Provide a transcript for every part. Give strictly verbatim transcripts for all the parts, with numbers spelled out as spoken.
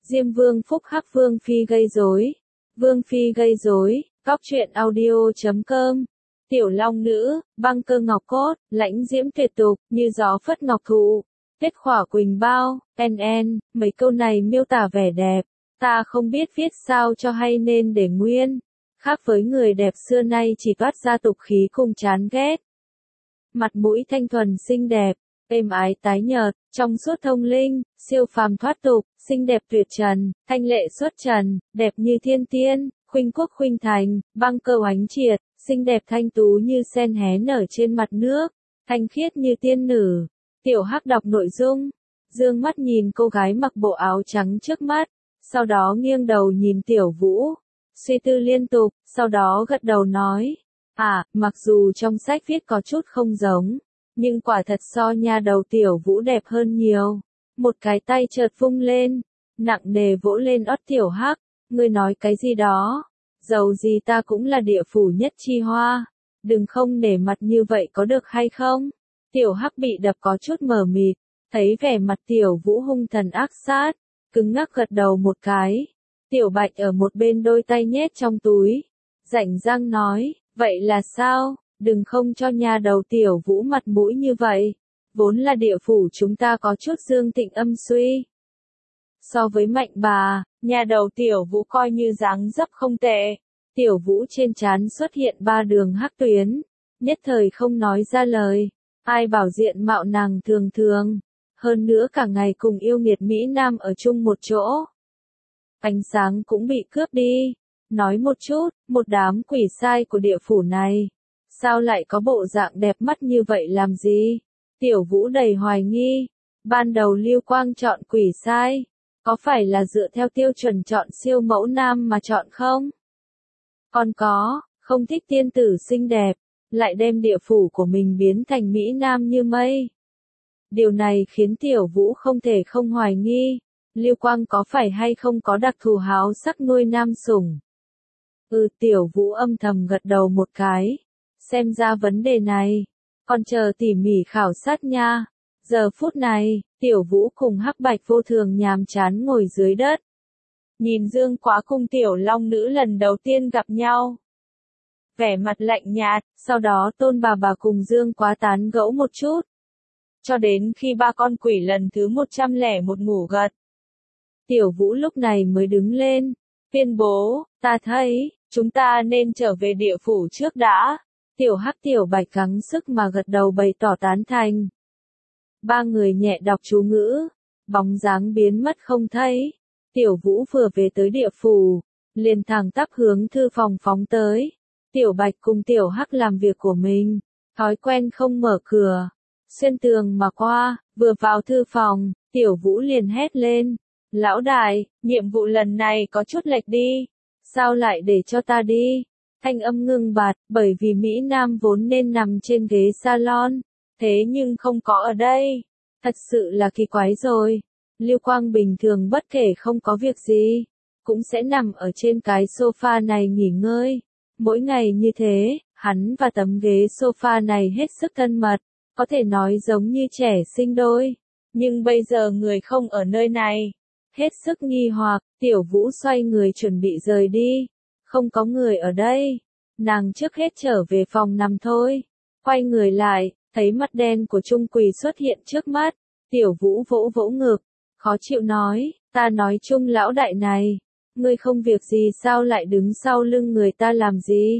Diêm Vương phúc hắc Vương Phi gây rối. Vương Phi gây rối, Góc truyện audio chấm com. Tiểu Long Nữ, băng cơ ngọc cốt, lãnh diễm tuyệt tục, như gió phất ngọc thụ. Kết khỏa quỳnh bao, en en, mấy câu này miêu tả vẻ đẹp. Ta không biết viết sao cho hay nên để nguyên. Khác với người đẹp xưa nay chỉ toát ra tục khí cùng chán ghét. Mặt mũi thanh thuần xinh đẹp, êm ái tái nhợt, trong suốt thông linh, siêu phàm thoát tục, xinh đẹp tuyệt trần, thanh lệ xuất trần, đẹp như thiên tiên, khuynh quốc khuynh thành, băng cơ oánh triệt, xinh đẹp thanh tú như sen hé nở trên mặt nước, thanh khiết như tiên nữ. Tiểu Hắc đọc nội dung, dương mắt nhìn cô gái mặc bộ áo trắng trước mắt, sau đó nghiêng đầu nhìn Tiểu Vũ, suy tư liên tục, sau đó gật đầu nói, à, mặc dù trong sách viết có chút không giống, nhưng quả thật so nha đầu Tiểu Vũ đẹp hơn nhiều. Một cái tay chợt vung lên, nặng nề vỗ lên ót Tiểu Hắc, ngươi nói cái gì đó, dầu gì ta cũng là địa phủ nhất chi hoa, đừng không nể mặt như vậy có được hay không? Tiểu Hắc bị đập có chút mờ mịt, thấy vẻ mặt Tiểu Vũ hung thần ác sát, cứng ngắc gật đầu một cái. Tiểu Bạch ở một bên đôi tay nhét trong túi, rảnh răng nói, vậy là sao, đừng không cho nhà đầu Tiểu Vũ mặt mũi như vậy, vốn là địa phủ chúng ta có chút dương thịnh âm suy. So với Mạnh bà, nhà đầu Tiểu Vũ coi như dáng dấp không tệ. Tiểu Vũ trên trán xuất hiện ba đường hắc tuyến, nhất thời không nói ra lời. Ai bảo diện mạo nàng thường thường, hơn nữa cả ngày cùng yêu nghiệt Mỹ Nam ở chung một chỗ. Ánh sáng cũng bị cướp đi. Nói một chút, một đám quỷ sai của địa phủ này, sao lại có bộ dạng đẹp mắt như vậy làm gì? Tiểu Vũ đầy hoài nghi, ban đầu Lưu Quang chọn quỷ sai, có phải là dựa theo tiêu chuẩn chọn siêu mẫu nam mà chọn không? Còn có, không thích tiên tử xinh đẹp, lại đem địa phủ của mình biến thành Mỹ Nam như mây. Điều này khiến Tiểu Vũ không thể không hoài nghi, Lưu Quang có phải hay không có đặc thù háo sắc nuôi nam sủng. Ừ, Tiểu Vũ âm thầm gật đầu một cái, xem ra vấn đề này, còn chờ tỉ mỉ khảo sát nha. Giờ phút này, Tiểu Vũ cùng Hắc Bạch vô thường nhàm chán ngồi dưới đất. Nhìn Dương Quá cùng Tiểu Long Nữ lần đầu tiên gặp nhau. Vẻ mặt lạnh nhạt, sau đó Tôn bà bà cùng Dương Quá tán gẫu một chút. Cho đến khi ba con quỷ lần thứ một trăm lẻ một ngủ gật. Tiểu Vũ lúc này mới đứng lên, tuyên bố, ta thấy, chúng ta nên trở về địa phủ trước đã. Tiểu Hắc Tiểu Bạch gắng sức mà gật đầu bày tỏ tán thành. Ba người nhẹ đọc chú ngữ, bóng dáng biến mất không thấy. Tiểu Vũ vừa về tới địa phủ, liền thẳng tắp hướng thư phòng phóng tới. Tiểu Bạch cùng Tiểu Hắc làm việc của mình, thói quen không mở cửa, xuyên tường mà qua, vừa vào thư phòng, Tiểu Vũ liền hét lên, lão đại, nhiệm vụ lần này có chút lệch đi, sao lại để cho ta đi? Thanh âm ngưng bặt, bởi vì Mỹ Nam vốn nên nằm trên ghế salon, thế nhưng không có ở đây, thật sự là kỳ quái rồi. Lưu Quang bình thường bất kể không có việc gì, cũng sẽ nằm ở trên cái sofa này nghỉ ngơi. Mỗi ngày như thế, hắn và tấm ghế sofa này hết sức thân mật, có thể nói giống như trẻ sinh đôi. Nhưng bây giờ người không ở nơi này. Hết sức nghi hoặc, Tiểu Vũ xoay người chuẩn bị rời đi. Không có người ở đây. Nàng trước hết trở về phòng nằm thôi. Quay người lại, thấy mặt đen của Trung Quỳ xuất hiện trước mắt. Tiểu Vũ vỗ vỗ ngực, khó chịu nói, ta nói Trung lão đại này, ngươi không việc gì sao lại đứng sau lưng người ta làm gì?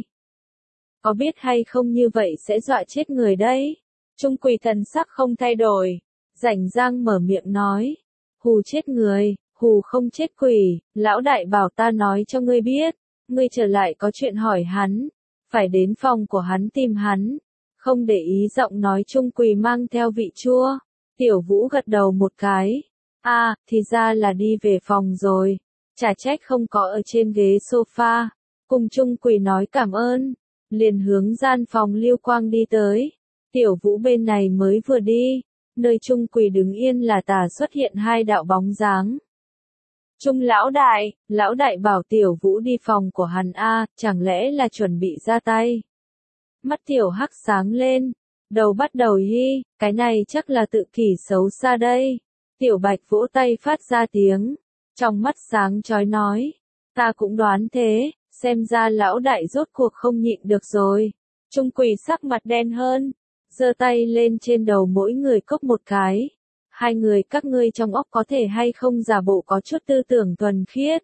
Có biết hay không như vậy sẽ dọa chết người đấy? Trung Quỳ thần sắc không thay đổi, rảnh rang mở miệng nói, hù chết người, hù không chết quỷ, lão đại bảo ta nói cho ngươi biết, ngươi trở lại có chuyện hỏi hắn, phải đến phòng của hắn tìm hắn, không để ý giọng nói Trung Quỳ mang theo vị chua. Tiểu Vũ gật đầu một cái, à, thì ra là đi về phòng rồi, chả trách không có ở trên ghế sofa, cùng Trung Quỳ nói cảm ơn, liền hướng gian phòng Lưu Quang đi tới. Tiểu Vũ bên này mới vừa đi, nơi Trung Quỳ đứng yên là tà xuất hiện hai đạo bóng dáng. Trung lão đại, lão đại bảo Tiểu Vũ đi phòng của hắn a, chẳng lẽ là chuẩn bị ra tay? Mắt Tiểu Hắc sáng lên, đầu bắt đầu hi, cái này chắc là tự kỷ xấu xa đây. Tiểu Bạch vỗ tay phát ra tiếng, Trong mắt sáng chói nói, ta cũng đoán thế, xem ra lão đại rốt cuộc không nhịn được rồi. Trung Quỳ sắc mặt đen hơn, giơ tay lên trên đầu mỗi người cốc một cái. Hai người các ngươi trong óc có thể hay không giả bộ có chút tư tưởng thuần khiết.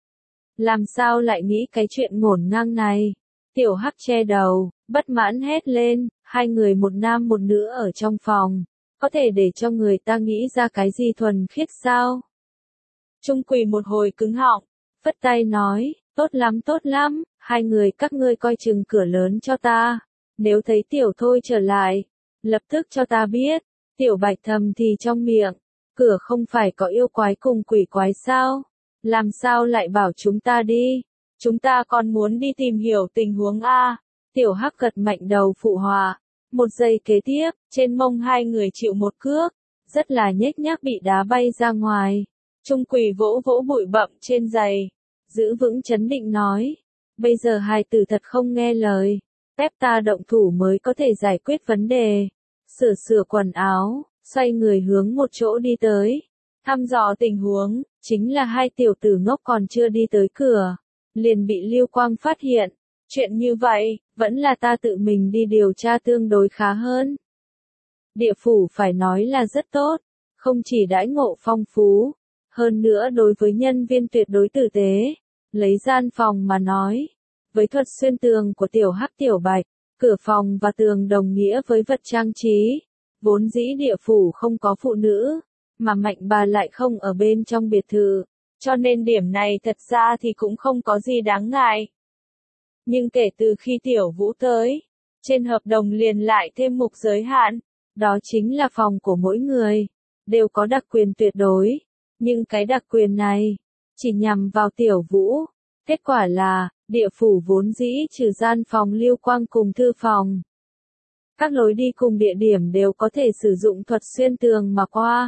Làm sao lại nghĩ cái chuyện ngổn ngang này? Tiểu Hắc che đầu, bất mãn hét lên, hai người một nam một nữ ở trong phòng, có thể để cho người ta nghĩ ra cái gì thuần khiết sao? Trung Quỳ một hồi cứng họng, phất tay nói, tốt lắm tốt lắm, hai người các ngươi coi chừng cửa lớn cho ta, nếu thấy tiểu thôi trở lại, lập tức cho ta biết. Tiểu Bạch thầm thì trong miệng, cửa không phải có yêu quái cùng quỷ quái sao? Làm sao lại bảo chúng ta đi? Chúng ta còn muốn đi tìm hiểu tình huống a. Tiểu Hắc gật mạnh đầu phụ họa. Một giây kế tiếp, trên mông hai người chịu một cước, rất là nhếch nhác bị đá bay ra ngoài. Trung Quỳ vỗ vỗ bụi bặm trên giày, giữ vững chấn định nói, bây giờ hai tử thật không nghe lời, phép ta động thủ mới có thể giải quyết vấn đề. Sửa sửa quần áo, xoay người hướng một chỗ đi tới, thăm dò tình huống, chính là hai tiểu tử ngốc còn chưa đi tới cửa, liền bị Lưu Quang phát hiện. Chuyện như vậy, vẫn là ta tự mình đi điều tra tương đối khá hơn. Địa phủ phải nói là rất tốt, không chỉ đãi ngộ phong phú, hơn nữa đối với nhân viên tuyệt đối tử tế. Lấy gian phòng mà nói, với thuật xuyên tường của tiểu Hắc tiểu Bạch, cửa phòng và tường đồng nghĩa với vật trang trí. Vốn dĩ địa phủ không có phụ nữ, mà Mạnh bà lại không ở bên trong biệt thự, cho nên điểm này thật ra thì cũng không có gì đáng ngại. Nhưng kể từ khi tiểu Vũ tới, trên hợp đồng liền lại thêm mục giới hạn, đó chính là phòng của mỗi người, đều có đặc quyền tuyệt đối, nhưng cái đặc quyền này, chỉ nhằm vào tiểu Vũ. Kết quả là, địa phủ vốn dĩ trừ gian phòng Lưu Quang cùng thư phòng. Các lối đi cùng địa điểm đều có thể sử dụng thuật xuyên tường mà qua.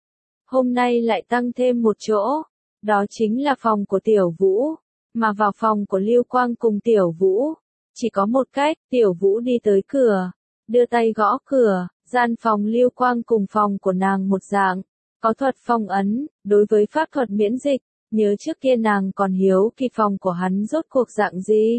Hôm nay lại tăng thêm một chỗ, đó chính là phòng của tiểu Vũ, mà vào phòng của Lưu Quang cùng tiểu Vũ. Chỉ có một cách, tiểu Vũ đi tới cửa, đưa tay gõ cửa, gian phòng Lưu Quang cùng phòng của nàng một dạng, có thuật phong ấn, đối với pháp thuật miễn dịch. Nhớ trước kia nàng còn hiếu kỳ phòng của hắn rốt cuộc dạng gì.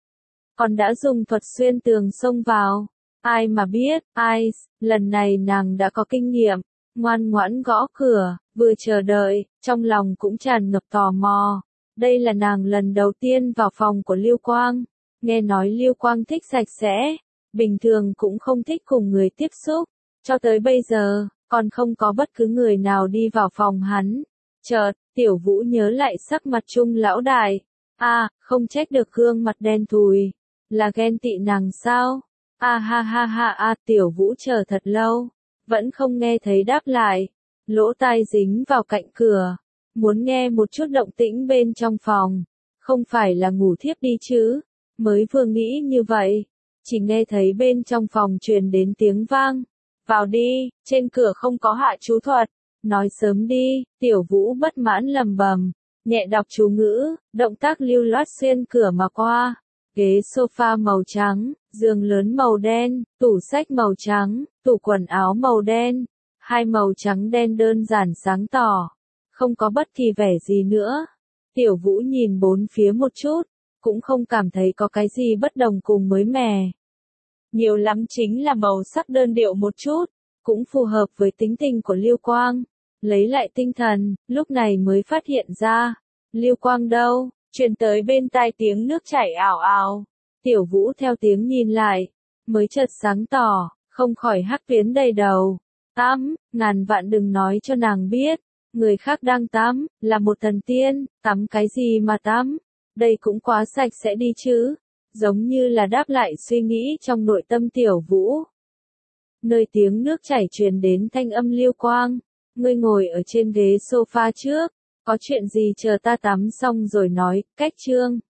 Còn đã dùng thuật xuyên tường xông vào. Ai mà biết, ai, lần này nàng đã có kinh nghiệm, ngoan ngoãn gõ cửa, vừa chờ đợi, trong lòng cũng tràn ngập tò mò. Đây là nàng lần đầu tiên vào phòng của Lưu Quang, nghe nói Lưu Quang thích sạch sẽ, bình thường cũng không thích cùng người tiếp xúc, cho tới bây giờ, còn không có bất cứ người nào đi vào phòng hắn. Chợt, tiểu Vũ nhớ lại sắc mặt Trung lão đại. A, à, không trách được gương mặt đen thùi. Là ghen tị nàng sao? A à, ha ha ha a, à, tiểu Vũ chờ thật lâu, vẫn không nghe thấy đáp lại. Lỗ tai dính vào cạnh cửa, muốn nghe một chút động tĩnh bên trong phòng. Không phải là ngủ thiếp đi chứ? Mới vừa nghĩ như vậy, chỉ nghe thấy bên trong phòng truyền đến tiếng vang. Vào đi, trên cửa không có hạ chú thuật. Nói sớm đi, tiểu Vũ bất mãn lầm bầm, nhẹ đọc chú ngữ, động tác lưu loát xuyên cửa mà qua. Ghế sofa màu trắng, giường lớn màu đen, tủ sách màu trắng, tủ quần áo màu đen, hai màu trắng đen đơn giản sáng tỏ, không có bất kỳ vẻ gì nữa. Tiểu Vũ nhìn bốn phía một chút, cũng không cảm thấy có cái gì bất đồng cùng mới mẻ. Nhiều lắm chính là màu sắc đơn điệu một chút, cũng phù hợp với tính tình của Lưu Quang. Lấy lại tinh thần, lúc này mới phát hiện ra, Lưu Quang đâu, truyền tới bên tai tiếng nước chảy ảo ảo. Tiểu Vũ theo tiếng nhìn lại, mới chợt sáng tỏ, không khỏi hắc tuyến đầy đầu. Tắm, ngàn vạn đừng nói cho nàng biết, người khác đang tắm, là một thần tiên, tắm cái gì mà tắm, đây cũng quá sạch sẽ đi chứ, giống như là đáp lại suy nghĩ trong nội tâm tiểu Vũ. Nơi tiếng nước chảy truyền đến thanh âm Lưu Quang, ngươi ngồi ở trên ghế sofa trước, có chuyện gì chờ ta tắm xong rồi nói, cách chương.